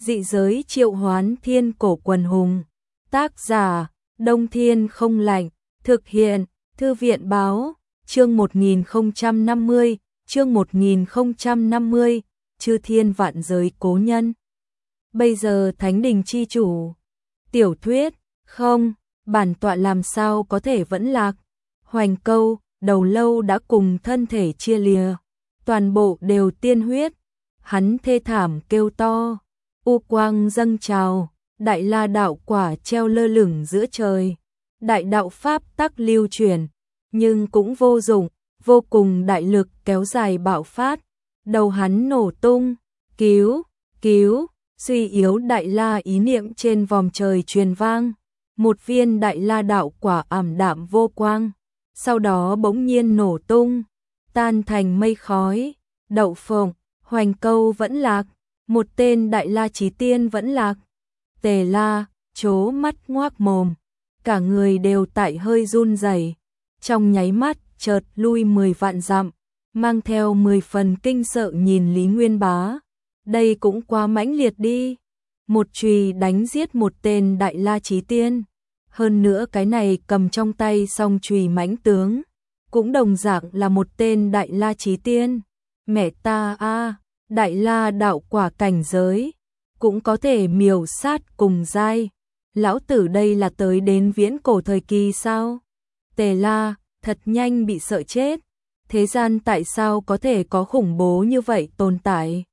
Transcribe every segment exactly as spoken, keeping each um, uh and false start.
Dị giới triệu hoán thiên cổ quần hùng. Tác giả, Đông Thiên không lạnh. Thực hiện, Thư viện báo, chương một nghìn không trăm năm mươi, chương một nghìn không trăm năm mươi, chư thiên vạn giới cố nhân. Bây giờ Thánh Đình chi chủ. Tiểu thuyết, không, bản tọa làm sao có thể vẫn lạc. Hoành Câu, đầu lâu đã cùng thân thể chia lìa. Toàn bộ đều tiên huyết. Hắn thê thảm kêu to. U quang dâng trào, đại la đạo quả treo lơ lửng giữa trời. Đại đạo pháp tắc lưu truyền, nhưng cũng vô dụng, vô cùng đại lực kéo dài bạo phát. Đầu hắn nổ tung, cứu, cứu, suy yếu đại la ý niệm trên vòm trời truyền vang. Một viên đại la đạo quả ảm đạm vô quang, sau đó bỗng nhiên nổ tung, tan thành mây khói. Đậu phộng, Hoành Câu vẫn lạc, một tên đại la chí tiên vẫn lạc. Tề La trố mắt ngoác mồm, cả người đều tại hơi run rẩy, trong nháy mắt chợt lui mười vạn dặm, mang theo mười phần kinh sợ nhìn Lý Nguyên Bá. Đây cũng quá mãnh liệt đi, một chùy đánh giết một tên đại la chí tiên, hơn nữa cái này cầm trong tay song chùy mãnh tướng, cũng đồng dạng là một tên đại la chí tiên. Mẹ ta a, đại la đạo quả cảnh giới, cũng có thể miểu sát cùng giai. Lão tử đây là tới đến viễn cổ thời kỳ sao? Tề La thật nhanh bị sợ chết. Thế gian tại sao có thể có khủng bố như vậy tồn tại?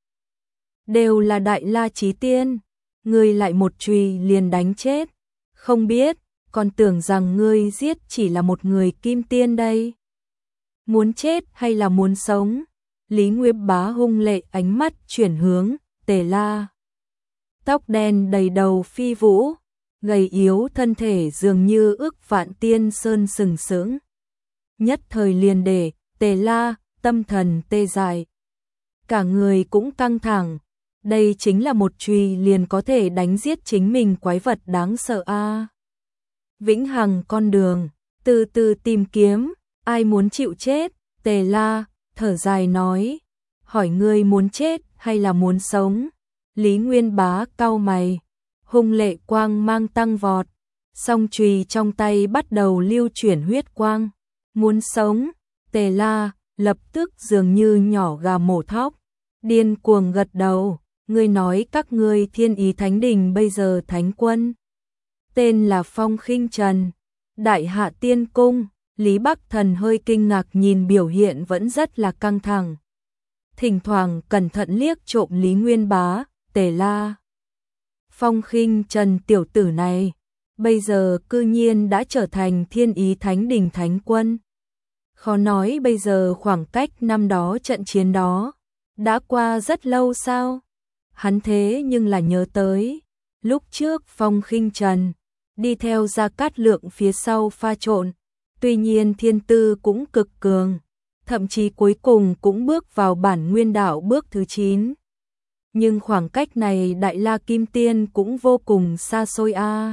Đều là đại la chí tiên, ngươi lại một chùy liền đánh chết. Không biết, còn tưởng rằng ngươi giết chỉ là một người kim tiên đây. Muốn chết hay là muốn sống? Lý Nguyên Bá hung lệ ánh mắt chuyển hướng Tề La. Tóc đen đầy đầu phi vũ, gầy yếu thân thể dường như ước vạn tiên sơn sừng sững. Nhất thời liền để Tề La tâm thần tê dại, cả người cũng căng thẳng. Đây chính là một chùy liền có thể đánh giết chính mình quái vật đáng sợ a. À. Vĩnh hằng con đường, từ từ tìm kiếm, ai muốn chịu chết? Tề La thở dài nói, hỏi ngươi muốn chết hay là muốn sống? Lý Nguyên Bá cau mày, hung lệ quang mang tăng vọt, song chùy trong tay bắt đầu lưu chuyển huyết quang. Muốn sống? Tề La lập tức dường như nhỏ gà mổ thóc, điên cuồng gật đầu. Ngươi nói các ngươi Thiên Ý Thánh Đình bây giờ thánh quân tên là Phong Khinh Trần, đại hạ tiên cung. Lý Bắc Thần hơi kinh ngạc nhìn biểu hiện vẫn rất là căng thẳng, thỉnh thoảng cẩn thận liếc trộm Lý Nguyên Bá. Tề La, Phong Khinh Trần tiểu tử này, bây giờ cư nhiên đã trở thành Thiên Ý Thánh Đình thánh quân. Khó nói bây giờ khoảng cách năm đó trận chiến đó đã qua rất lâu sao? Hắn thế nhưng là nhớ tới, lúc trước Phong Khinh Trần đi theo Gia Cát Lượng phía sau pha trộn, tuy nhiên thiên tư cũng cực cường, thậm chí cuối cùng cũng bước vào bản nguyên đạo bước thứ chín. Nhưng khoảng cách này đại la kim tiên cũng vô cùng xa xôi a. À.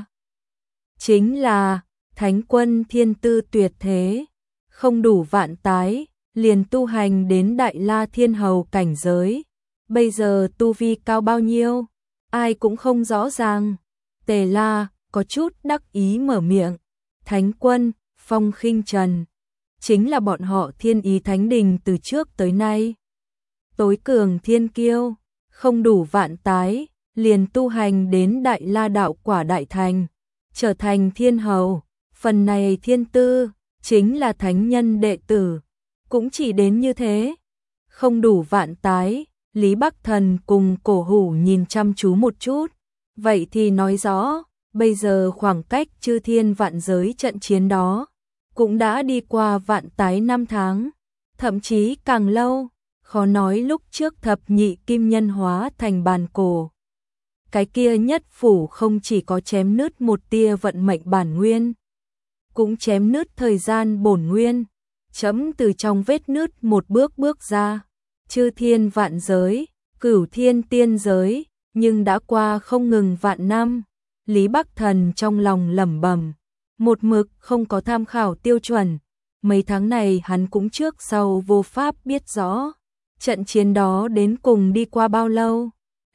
Chính là thánh quân thiên tư tuyệt thế, không đủ vạn tái, liền tu hành đến đại la thiên hầu cảnh giới. Bây giờ tu vi cao bao nhiêu, ai cũng không rõ ràng. Tề La có chút đắc ý mở miệng, thánh quân Phong Khinh Trần chính là bọn họ Thiên Ý Thánh Đình từ trước tới nay tối cường thiên kiêu, không đủ vạn tái, liền tu hành đến đại la đạo quả đại thành, trở thành thiên hầu. Phần này thiên tư chính là thánh nhân đệ tử, cũng chỉ đến như thế. Không đủ vạn tái. Lý Bắc Thần cùng Cổ Hủ nhìn chăm chú một chút, vậy thì nói rõ, bây giờ khoảng cách chư thiên vạn giới trận chiến đó cũng đã đi qua vạn tái năm tháng, thậm chí càng lâu. Khó nói lúc trước thập nhị kim nhân hóa thành bàn cổ, cái kia nhất phủ không chỉ có chém nứt một tia vận mệnh bản nguyên, cũng chém nứt thời gian bổn nguyên, chấm từ trong vết nứt một bước bước ra. Chư thiên vạn giới, cửu thiên tiên giới, nhưng đã qua không ngừng vạn năm. Lý Bắc Thần trong lòng lẩm bẩm, một mực không có tham khảo tiêu chuẩn. Mấy tháng này hắn cũng trước sau vô pháp biết rõ trận chiến đó đến cùng đi qua bao lâu.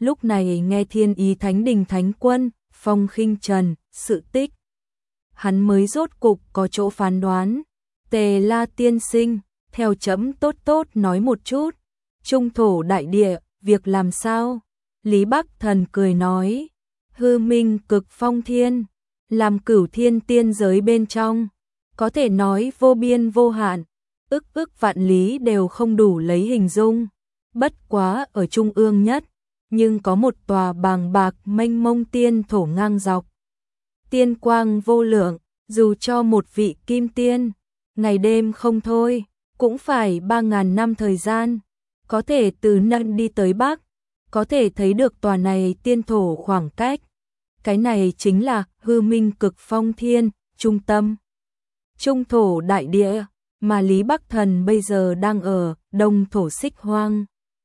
lúc này nghe Thiên Ý Thánh Đình Thánh Quân, Phong Khinh Trần, sự tích. Hắn mới rốt cục có chỗ phán đoán. Tề La tiên sinh, theo chấm tốt tốt nói một chút. Trung thổ đại địa, việc làm sao? Lý Bắc Thần cười nói, hư minh cực phong thiên, làm cửu thiên tiên giới bên trong, có thể nói vô biên vô hạn, ức ức vạn lý đều không đủ lấy hình dung. Bất quá ở trung ương nhất, nhưng có một tòa bàng bạc mênh mông tiên thổ ngang dọc. Tiên quang vô lượng, dù cho một vị kim tiên, ngày đêm không thôi, cũng phải ba ngàn năm thời gian, có thể từ Nam đi tới Bắc, có thể thấy được tòa này tiên thổ khoảng cách. Cái này chính là hư minh cực phong thiên, trung tâm. Trung thổ đại địa, mà Lý Bắc Thần bây giờ đang ở đông thổ xích hoang.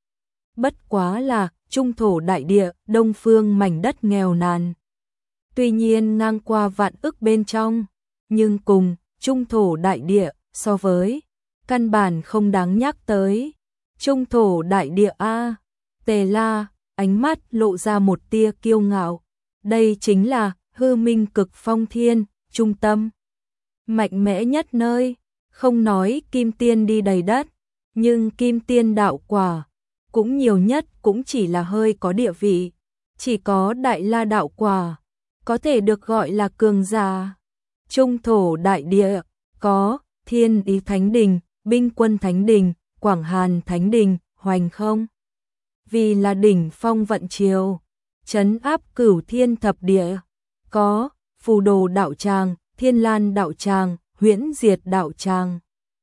Bất quá là trung thổ đại địa, đông phương mảnh đất nghèo nàn. Tuy nhiên ngang qua vạn ức bên trong, nhưng cùng trung thổ đại địa so với, căn bản không đáng nhắc tới. Trung thổ đại địa A, Tề La, ánh mắt lộ ra một tia kiêu ngạo. Đây chính là hư minh cực phong thiên, trung tâm. Mạnh mẽ nhất nơi, không nói kim tiên đi đầy đất, nhưng kim tiên đạo quả, cũng nhiều nhất cũng chỉ là hơi có địa vị. Chỉ có đại la đạo quả, có thể được gọi là cường giả. Trung thổ đại địa, có Thiên Ý Thánh Đình, Binh Quân Thánh Đình, Quảng Hàn Thánh Đình, Hoành Không. Vì là đỉnh phong vận triều, trấn áp cửu thiên thập địa, có Phù Đồ đạo tràng, Thiên Lan đạo tràng, Huyễn Diệt đạo tràng.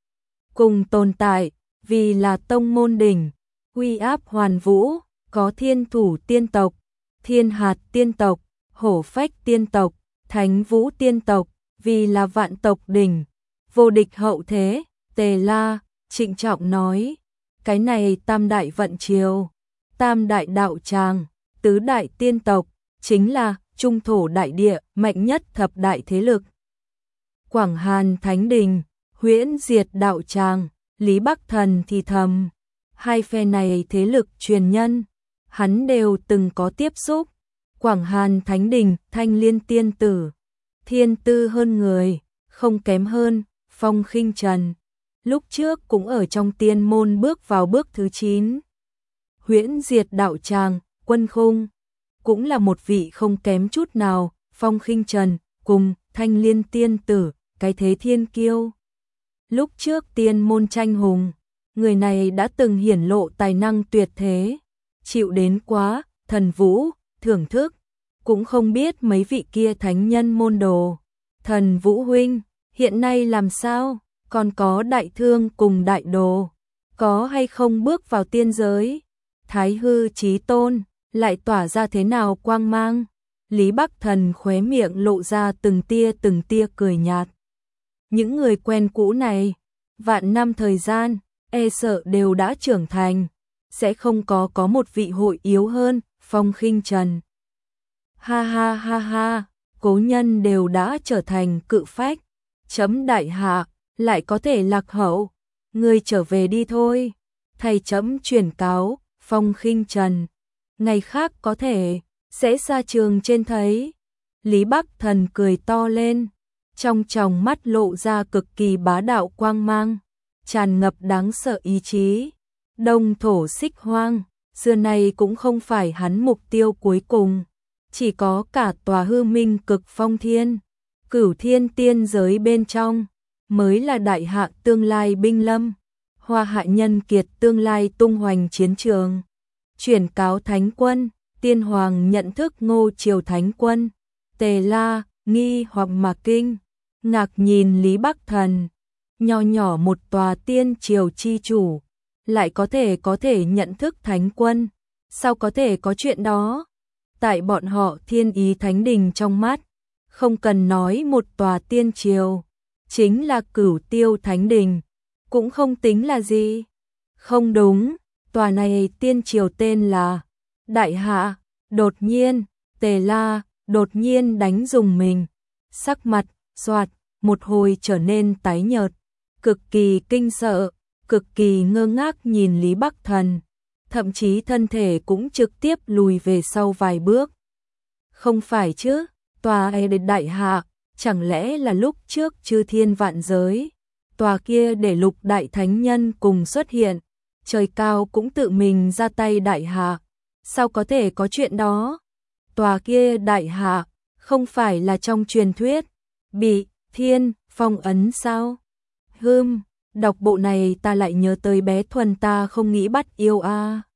Cùng tồn tại, vì là tông môn đỉnh, uy áp hoàn vũ, có Thiên Thủ tiên tộc, Thiên Hạt tiên tộc, Hổ Phách tiên tộc, Thánh Vũ tiên tộc, vì là vạn tộc đỉnh, vô địch hậu thế. Tề La trịnh trọng nói, cái này tam đại vận triều, tam đại đạo tràng, tứ đại tiên tộc, chính là trung thổ đại địa mạnh nhất thập đại thế lực. Quảng Hàn Thánh Đình, Huyễn Diệt đạo tràng, Lý Bắc Thần thì thầm, hai phe này thế lực truyền nhân, hắn đều từng có tiếp xúc. Quảng Hàn Thánh Đình, Thanh Liên tiên tử, thiên tư hơn người, không kém hơn Phong Khinh Trần, lúc trước cũng ở trong tiên môn bước vào bước thứ chín. Huyễn Diệt đạo tràng, Quân Khung, cũng là một vị không kém chút nào, Phong Khinh Trần, cùng Thanh Liên tiên tử, cái thế thiên kiêu. Lúc trước tiên môn tranh hùng, người này đã từng hiển lộ tài năng tuyệt thế, chịu đến quá, thần vũ, thưởng thức, cũng không biết mấy vị kia thánh nhân môn đồ. Thần Vũ huynh, hiện nay làm sao, còn có đại thương cùng đại đồ, có hay không bước vào tiên giới? Thái hư chí tôn, lại tỏa ra thế nào quang mang? Lý Bắc Thần khóe miệng lộ ra từng tia từng tia cười nhạt. Những người quen cũ này, vạn năm thời gian, e sợ đều đã trưởng thành, sẽ không có có một vị hội yếu hơn Phong Khinh Trần. Ha ha ha ha, cố nhân đều đã trở thành cự phách, chấm đại hạ, lại có thể lạc hậu, ngươi trở về đi thôi, thầy chấm truyền cáo, Phong Khinh Trần, ngày khác có thể, sẽ xa trường trên thấy. Lý Bắc Thần cười to lên, trong tròng mắt lộ ra cực kỳ bá đạo quang mang, tràn ngập đáng sợ ý chí. Đông thổ xích hoang, xưa nay cũng không phải hắn mục tiêu cuối cùng, chỉ có cả tòa hư minh cực phong thiên, cửu thiên tiên giới bên trong, mới là đại hạ tương lai binh lâm, hoa hạ nhân kiệt tương lai tung hoành chiến trường. Chuyển cáo Thánh Quân, Tiên Hoàng nhận thức Ngô Triều Thánh Quân. Tề La nghi hoặc mà kinh, ngạc nhìn Lý Bắc Thần, nho nhỏ một tòa tiên triều chi chủ, lại có thể có thể nhận thức Thánh Quân, sao có thể có chuyện đó? Tại bọn họ Thiên Ý Thánh Đình trong mắt, không cần nói một tòa tiên triều, chính là Cửu Tiêu Thánh Đình, cũng không tính là gì. Không đúng, tòa này tiên triều tên là Đại Hạ. Đột nhiên, Tề La đột nhiên đánh rùng mình, sắc mặt xoạt một hồi trở nên tái nhợt, cực kỳ kinh sợ, cực kỳ ngơ ngác nhìn Lý Bắc Thần. thậm chí thân thể cũng trực tiếp lùi về sau vài bước. Không phải chứ, tòa ấy đại hạ, chẳng lẽ là lúc trước chư thiên vạn giới, tòa kia để Lục đại thánh nhân cùng xuất hiện, trời cao cũng tự mình ra tay đại hạ, sao có thể có chuyện đó? Tòa kia đại hạ, không phải là trong truyền thuyết, bị thiên phong ấn sao? Hừm, đọc bộ này ta lại nhớ tới bé Thuần ta không nghĩ bắt yêu a.